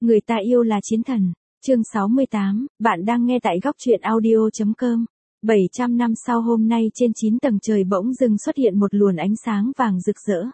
Người ta yêu là chiến thần. Chương 68, bạn đang nghe tại góc truyện audio.com. 700 năm sau hôm nay trên 9 tầng trời bỗng dưng xuất hiện một luồng ánh sáng vàng rực rỡ.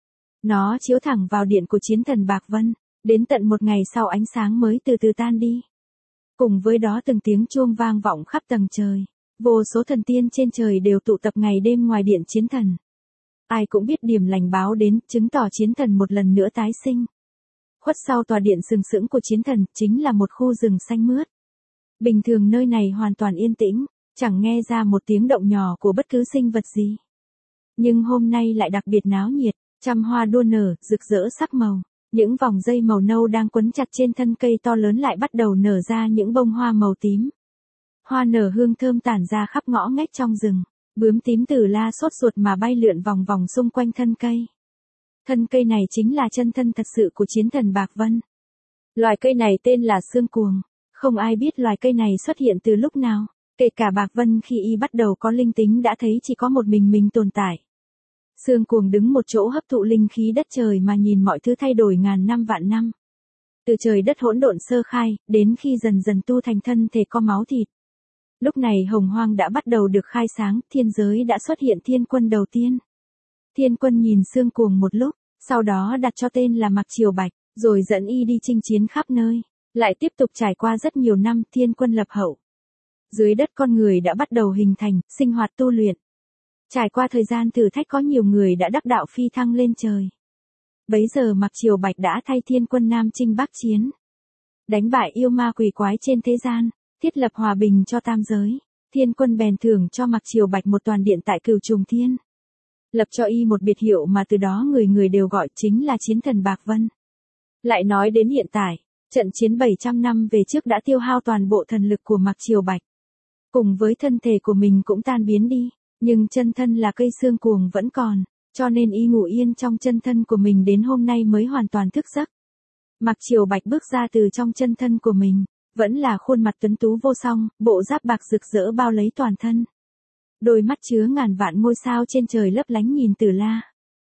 Nó chiếu thẳng vào điện của chiến thần Bạc Vân, đến tận một ngày sau ánh sáng mới từ từ tan đi. Cùng với đó từng tiếng chuông vang vọng khắp tầng trời, vô số thần tiên trên trời đều tụ tập ngày đêm ngoài điện chiến thần. Ai cũng biết điểm lành báo đến, chứng tỏ chiến thần một lần nữa tái sinh. Khuất sau tòa điện sừng sững của chiến thần chính là một khu rừng xanh mướt. Bình thường nơi này hoàn toàn yên tĩnh, chẳng nghe ra một tiếng động nhỏ của bất cứ sinh vật gì. Nhưng hôm nay lại đặc biệt náo nhiệt, trăm hoa đua nở, rực rỡ sắc màu. Những vòng dây màu nâu đang quấn chặt trên thân cây to lớn lại bắt đầu nở ra những bông hoa màu tím. Hoa nở hương thơm tản ra khắp ngõ ngách trong rừng. Bướm tím Tử La sốt ruột mà bay lượn vòng vòng xung quanh thân cây. Thân cây này chính là chân thân thật sự của chiến thần Bạc Vân. Loài cây này tên là Xương Cuồng. Không ai biết loài cây này xuất hiện từ lúc nào. Kể cả Bạc Vân khi y bắt đầu có linh tính đã thấy chỉ có một mình tồn tại. Xương Cuồng đứng một chỗ hấp thụ linh khí đất trời mà nhìn mọi thứ thay đổi ngàn năm vạn năm. Từ trời đất hỗn độn sơ khai, đến khi dần dần tu thành thân thể có máu thịt. Lúc này hồng hoang đã bắt đầu được khai sáng, thiên giới đã xuất hiện thiên quân đầu tiên. Thiên quân nhìn Xương Cuồng một lúc, sau đó đặt cho tên là Mặc Triều Bạch, rồi dẫn y đi chinh chiến khắp nơi. Lại tiếp tục trải qua rất nhiều năm thiên quân lập hậu. Dưới đất con người đã bắt đầu hình thành, sinh hoạt tu luyện. Trải qua thời gian thử thách có nhiều người đã đắc đạo phi thăng lên trời. Bấy giờ Mặc Triều Bạch đã thay thiên quân Nam chinh bắc chiến. Đánh bại yêu ma quỷ quái trên thế gian, thiết lập hòa bình cho tam giới. Thiên quân bèn thưởng cho Mặc Triều Bạch một toàn điện tại Cửu Trùng Thiên. Lập cho y một biệt hiệu mà từ đó người người đều gọi chính là chiến thần Bạc Vân. Lại nói đến hiện tại, trận chiến 700 năm về trước đã tiêu hao toàn bộ thần lực của Mặc Triều Bạch. Cùng với thân thể của mình cũng tan biến đi, nhưng chân thân là cây xương cuồng vẫn còn, cho nên y ngủ yên trong chân thân của mình đến hôm nay mới hoàn toàn thức giấc. Mặc Triều Bạch bước ra từ trong chân thân của mình, vẫn là khuôn mặt tuấn tú vô song, bộ giáp bạc rực rỡ bao lấy toàn thân. Đôi mắt chứa ngàn vạn ngôi sao trên trời lấp lánh nhìn Tử La.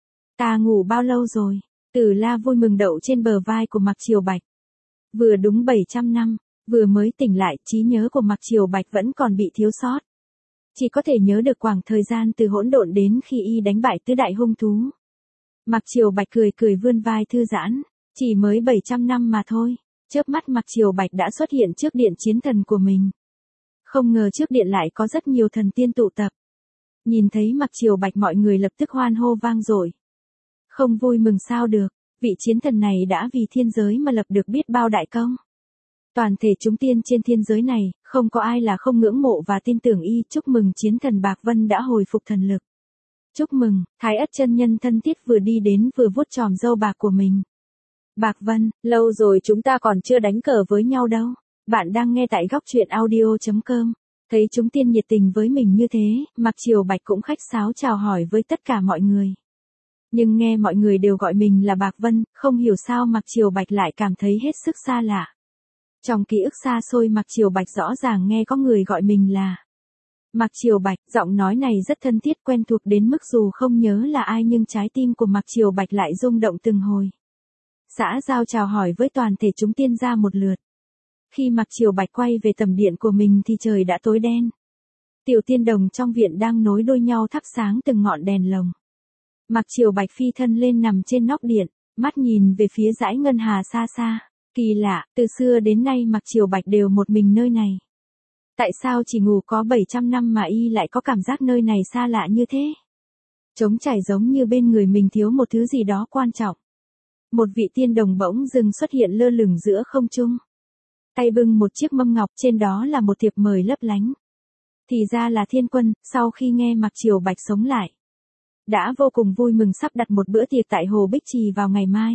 Ta ngủ bao lâu rồi? Tử La vui mừng đậu trên bờ vai của Mặc Triều Bạch. Vừa đúng 700 năm, vừa mới tỉnh lại, trí nhớ của Mặc Triều Bạch vẫn còn bị thiếu sót. Chỉ có thể nhớ được khoảng thời gian từ hỗn độn đến khi y đánh bại tứ đại hung thú. Mặc Triều Bạch cười cười vươn vai thư giãn, chỉ mới 700 năm mà thôi. Chớp mắt Mặc Triều Bạch đã xuất hiện trước điện chiến thần của mình. Không ngờ trước điện lại có rất nhiều thần tiên tụ tập. Nhìn thấy Mặc Triều Bạch mọi người lập tức hoan hô vang dội. Không vui mừng sao được, vị chiến thần này đã vì thiên giới mà lập được biết bao đại công. Toàn thể chúng tiên trên thiên giới này, không có ai là không ngưỡng mộ và tin tưởng y. Chúc mừng chiến thần Bạc Vân đã hồi phục thần lực. Chúc mừng, Thái Ất chân nhân thân thiết vừa đi đến vừa vuốt chòm râu bạc của mình. Bạc Vân, lâu rồi chúng ta còn chưa đánh cờ với nhau đâu. Bạn đang nghe tại góc truyện audio.com. Thấy chúng tiên nhiệt tình với mình như thế, Mặc Triều Bạch cũng khách sáo chào hỏi với tất cả mọi người. Nhưng nghe mọi người đều gọi mình là Bạc Vân, không hiểu sao Mặc Triều Bạch lại cảm thấy hết sức xa lạ. Trong ký ức xa xôi Mặc Triều Bạch rõ ràng nghe có người gọi mình là Mặc Triều Bạch, giọng nói này rất thân thiết quen thuộc đến mức dù không nhớ là ai nhưng trái tim của Mặc Triều Bạch lại rung động từng hồi. Xã giao chào hỏi với toàn thể chúng tiên ra một lượt. Khi Mặc Triều Bạch quay về tầm điện của mình thì trời đã tối đen. Tiểu tiên đồng trong viện đang nối đuôi nhau thắp sáng từng ngọn đèn lồng. Mặc Triều Bạch phi thân lên nằm trên nóc điện, mắt nhìn về phía dãy ngân hà xa xa. Kỳ lạ, từ xưa đến nay Mặc Triều Bạch đều một mình nơi này. Tại sao chỉ ngủ có 700 năm mà y lại có cảm giác nơi này xa lạ như thế? Trống trải giống như bên người mình thiếu một thứ gì đó quan trọng. Một vị tiên đồng bỗng dưng xuất hiện lơ lửng giữa không trung. Tay bưng một chiếc mâm ngọc, trên đó là một thiệp mời lấp lánh. Thì ra là thiên quân, sau khi nghe Mặc Triều Bạch sống lại. Đã vô cùng vui mừng sắp đặt một bữa tiệc tại Hồ Bích Trì vào ngày mai.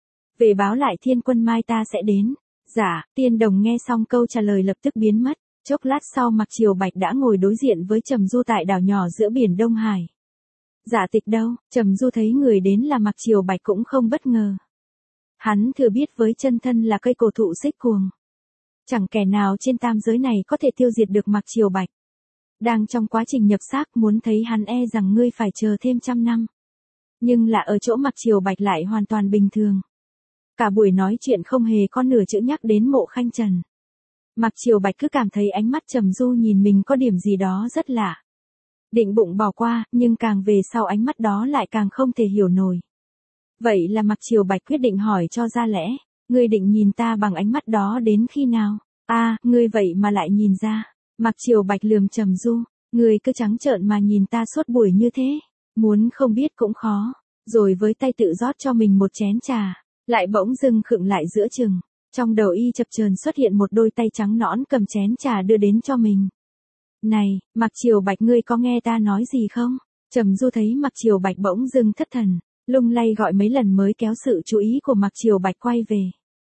Về báo lại thiên quân mai ta sẽ đến. Dạ, tiên đồng nghe xong câu trả lời lập tức biến mất. Chốc lát sau Mặc Triều Bạch đã ngồi đối diện với Trầm Du tại đảo nhỏ giữa biển Đông Hải. Dạ tịch đâu? Trầm Du thấy người đến là Mặc Triều Bạch cũng không bất ngờ. Hắn thừa biết với chân thân là cây cổ thụ xích cuồng. Chẳng kẻ nào trên tam giới này có thể tiêu diệt được Mặc Triều Bạch. Đang trong quá trình nhập xác muốn thấy hắn e rằng ngươi phải chờ thêm 100 năm. Nhưng là ở chỗ Mặc Triều Bạch lại hoàn toàn bình thường. Cả buổi nói chuyện không hề có nửa chữ nhắc đến Mộ Khanh Trần. Mạc Triều Bạch cứ cảm thấy ánh mắt Trầm Du nhìn mình có điểm gì đó rất lạ. Định bụng bỏ qua, nhưng càng về sau ánh mắt đó lại càng không thể hiểu nổi. Vậy là Mạc Triều Bạch quyết định hỏi cho ra lẽ, ngươi định nhìn ta bằng ánh mắt đó đến khi nào? Ngươi vậy mà lại nhìn ra. Mạc Triều Bạch lườm Trầm Du, ngươi cứ trắng trợn mà nhìn ta suốt buổi như thế, muốn không biết cũng khó. Rồi với tay tự rót cho mình một chén trà, lại bỗng dưng khựng lại giữa chừng. Trong đầu y chập chờn xuất hiện một đôi tay trắng nõn cầm chén trà đưa đến cho mình. Này, Mạc Triều Bạch ngươi có nghe ta nói gì không? Trầm Du thấy Mạc Triều Bạch bỗng dưng thất thần, lung lay gọi mấy lần mới kéo sự chú ý của Mạc Triều Bạch quay về.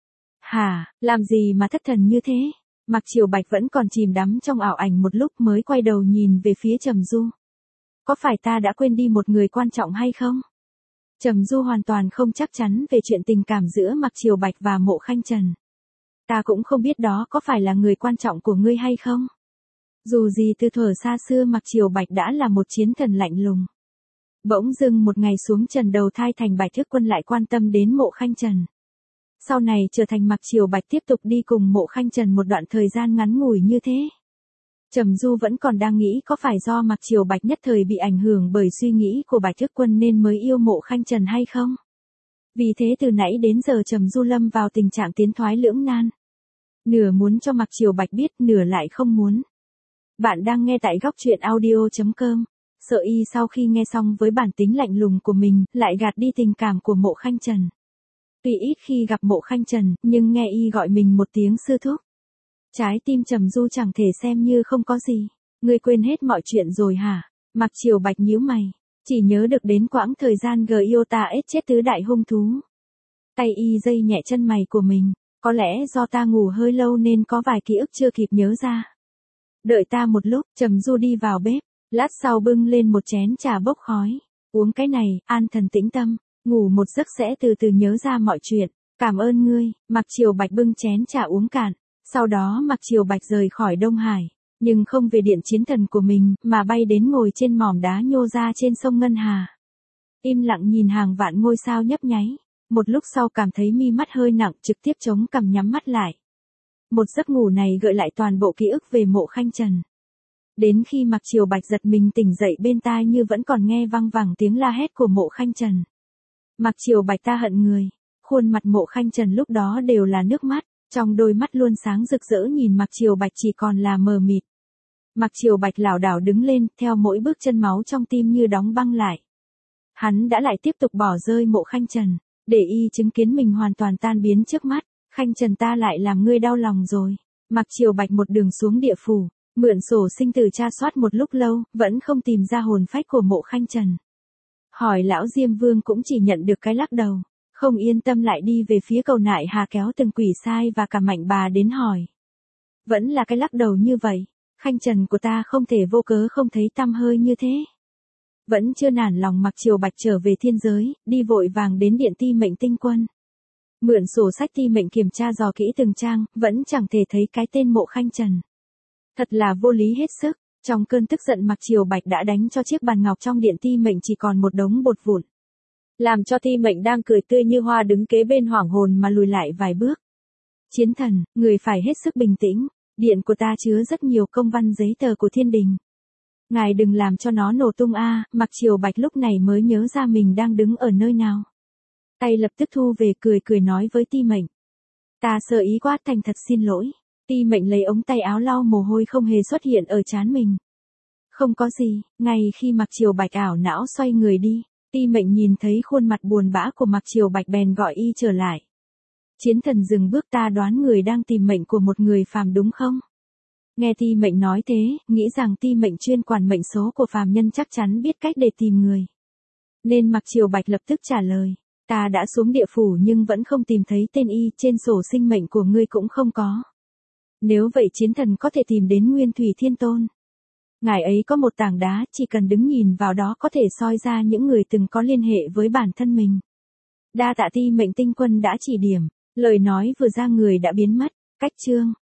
Hả, làm gì mà thất thần như thế? Mạc Triều Bạch vẫn còn chìm đắm trong ảo ảnh một lúc mới quay đầu nhìn về phía Trầm Du. Có phải ta đã quên đi một người quan trọng hay không? Trầm Du hoàn toàn không chắc chắn về chuyện tình cảm giữa Mạc Triều Bạch và Mộ Khanh Trần. Ta cũng không biết đó có phải là người quan trọng của ngươi hay không? Dù gì từ thuở xa xưa Mạc Triều Bạch đã là một chiến thần lạnh lùng. Bỗng dưng một ngày xuống trần đầu thai thành Bạch Thức Quân lại quan tâm đến Mộ Khanh Trần. Sau này trở thành Mạc Triều Bạch tiếp tục đi cùng Mộ Khanh Trần một đoạn thời gian ngắn ngủi như thế. Trầm Du vẫn còn đang nghĩ có phải do Mạc Triều Bạch nhất thời bị ảnh hưởng bởi suy nghĩ của Bạch Thức Quân nên mới yêu Mộ Khanh Trần hay không? Vì thế từ nãy đến giờ Trầm Du lâm vào tình trạng tiến thoái lưỡng nan. Nửa muốn cho Mạc Triều Bạch biết, nửa lại không muốn. Bạn đang nghe tại góc truyện audio.com. Sợ y sau khi nghe xong với bản tính lạnh lùng của mình, lại gạt đi tình cảm của Mộ Khanh Trần. Tuy ít khi gặp Mộ Khanh Trần, nhưng nghe y gọi mình một tiếng sư thúc. Trái tim Trầm Du chẳng thể xem như không có gì. Ngươi quên hết mọi chuyện rồi hả? Mạc Triều Bạch nhíu mày, chỉ nhớ được đến quãng thời gian Giota ết chết tứ đại hung thú. Tay y dây nhẹ chân mày của mình, có lẽ do ta ngủ hơi lâu nên có vài ký ức chưa kịp nhớ ra. Đợi ta một lúc, Trầm Du đi vào bếp, lát sau bưng lên một chén trà bốc khói. Uống cái này, an thần tĩnh tâm, ngủ một giấc sẽ từ từ nhớ ra mọi chuyện. Cảm ơn ngươi. Mạc Triều Bạch bưng chén trà uống cạn. Sau đó Mạc Triều Bạch rời khỏi Đông Hải, nhưng không về điện chiến thần của mình, mà bay đến ngồi trên mỏm đá nhô ra trên sông Ngân Hà. Im lặng nhìn hàng vạn ngôi sao nhấp nháy. Một lúc sau cảm thấy mi mắt hơi nặng, trực tiếp chống cằm nhắm mắt lại. Một giấc ngủ này gợi lại toàn bộ ký ức về Mộ Khanh Trần. Đến khi Mạc Triều Bạch giật mình tỉnh dậy bên tai như vẫn còn nghe văng vẳng tiếng la hét của Mộ Khanh Trần. Mạc Triều Bạch ta hận người. Khuôn mặt Mộ Khanh Trần lúc đó đều là nước mắt, trong đôi mắt luôn sáng rực rỡ nhìn Mạc Triều Bạch chỉ còn là mờ mịt. Mạc Triều Bạch lảo đảo đứng lên, theo mỗi bước chân máu trong tim như đóng băng lại. Hắn đã lại tiếp tục bỏ rơi Mộ Khanh Trần, để y chứng kiến mình hoàn toàn tan biến trước mắt. Khanh Trần ta lại làm ngươi đau lòng rồi. Mạc Triều Bạch một đường xuống địa phủ, mượn sổ sinh tử tra soát một lúc lâu, vẫn không tìm ra hồn phách của Mộ Khanh Trần. Hỏi lão Diêm Vương cũng chỉ nhận được cái lắc đầu, không yên tâm lại đi về phía cầu Nại Hà kéo từng quỷ sai và cả Mạnh Bà đến hỏi. Vẫn là cái lắc đầu như vậy, Khanh Trần của ta không thể vô cớ không thấy tăm hơi như thế. Vẫn chưa nản lòng Mạc Triều Bạch trở về thiên giới, đi vội vàng đến điện Ti Mệnh Tinh Quân. Mượn sổ sách Ti Mệnh kiểm tra dò kỹ từng trang, vẫn chẳng thể thấy cái tên Mộ Khanh Trần. Thật là vô lý hết sức. Trong cơn tức giận Mạc Triều Bạch đã đánh cho chiếc bàn ngọc trong điện Ti Mệnh chỉ còn một đống bột vụn. Làm cho Ti Mệnh đang cười tươi như hoa đứng kế bên hoảng hồn mà lùi lại vài bước. Chiến thần, người phải hết sức bình tĩnh, điện của ta chứa rất nhiều công văn giấy tờ của thiên đình. Ngài đừng làm cho nó nổ tung a. Mạc Triều Bạch lúc này mới nhớ ra mình đang đứng ở nơi nào. Tay lập tức thu về, cười cười nói với Ti Mệnh. Ta sơ ý quá, thành thật xin lỗi. Ti Mệnh lấy ống tay áo lau mồ hôi không hề xuất hiện ở trán mình. Không có gì. Ngay khi Mạc Triều Bạch ảo não xoay người đi, Ti Mệnh nhìn thấy khuôn mặt buồn bã của Mạc Triều Bạch bèn gọi y trở lại. Chiến thần dừng bước, ta đoán người đang tìm mệnh của một người phàm đúng không? Nghe Ti Mệnh nói thế, nghĩ rằng Ti Mệnh chuyên quản mệnh số của phàm nhân chắc chắn biết cách để tìm người. Nên Mạc Triều Bạch lập tức trả lời. Ta đã xuống địa phủ nhưng vẫn không tìm thấy tên y, trên sổ sinh mệnh của ngươi cũng không có. Nếu vậy chiến thần có thể tìm đến Nguyên Thủy Thiên Tôn. Ngài ấy có một tảng đá, chỉ cần đứng nhìn vào đó có thể soi ra những người từng có liên hệ với bản thân mình. Đa tạ Ti Mệnh Tinh Quân đã chỉ điểm, lời nói vừa ra người đã biến mất. Cách chương